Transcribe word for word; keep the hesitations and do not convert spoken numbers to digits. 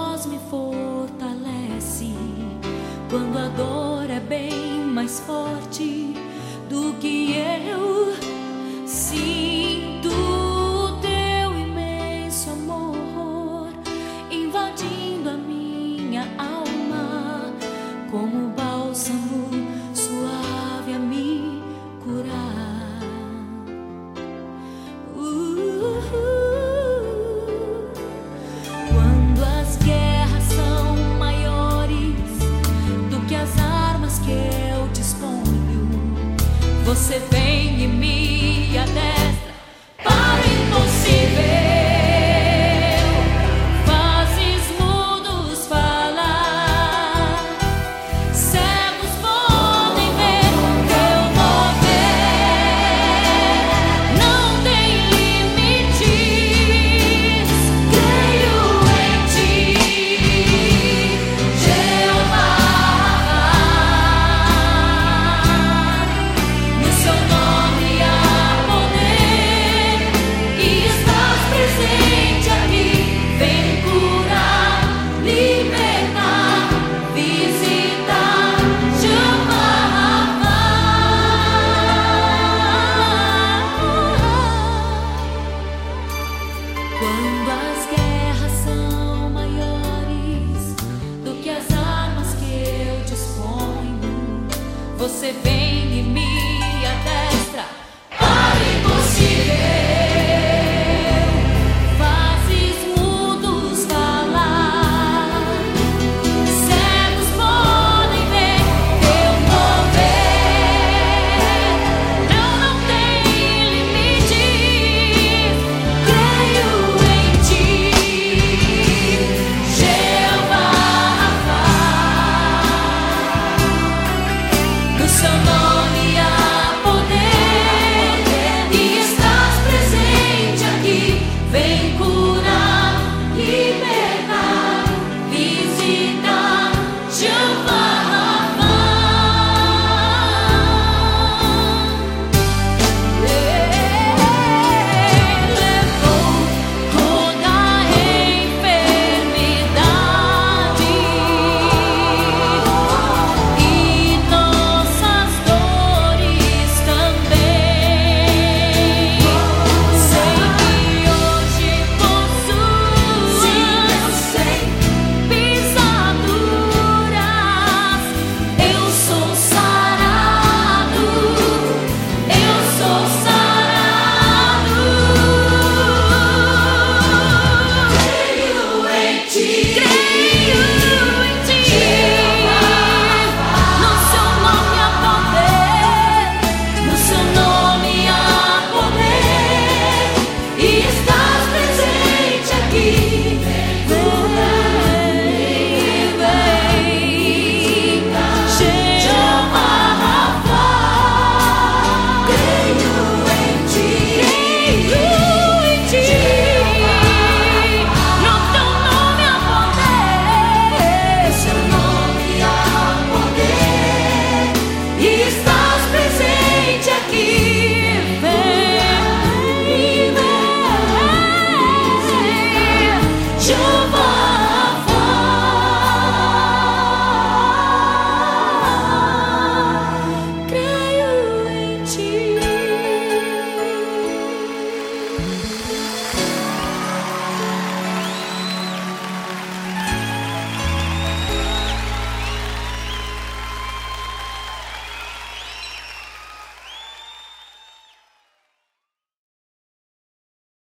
voz me fortalece, quando a dor é bem mais forte do que eu. Sinto o teu imenso amor invadindo a minha alma, como bálsamo suave a me curar. Uh, uh, quando as guerras são maiores do que as armas que eu disponho, você vem e me adestra para o impossível. Fazes mudos falar, cegos podem ver teu mover. Não tem limites, creio em ti, Jeová. No seu nome há poder e estás presente aqui. Vem curar, libertar, visitar, chamar. Quando as guerras são maiores do que as armas que eu disponho, você vem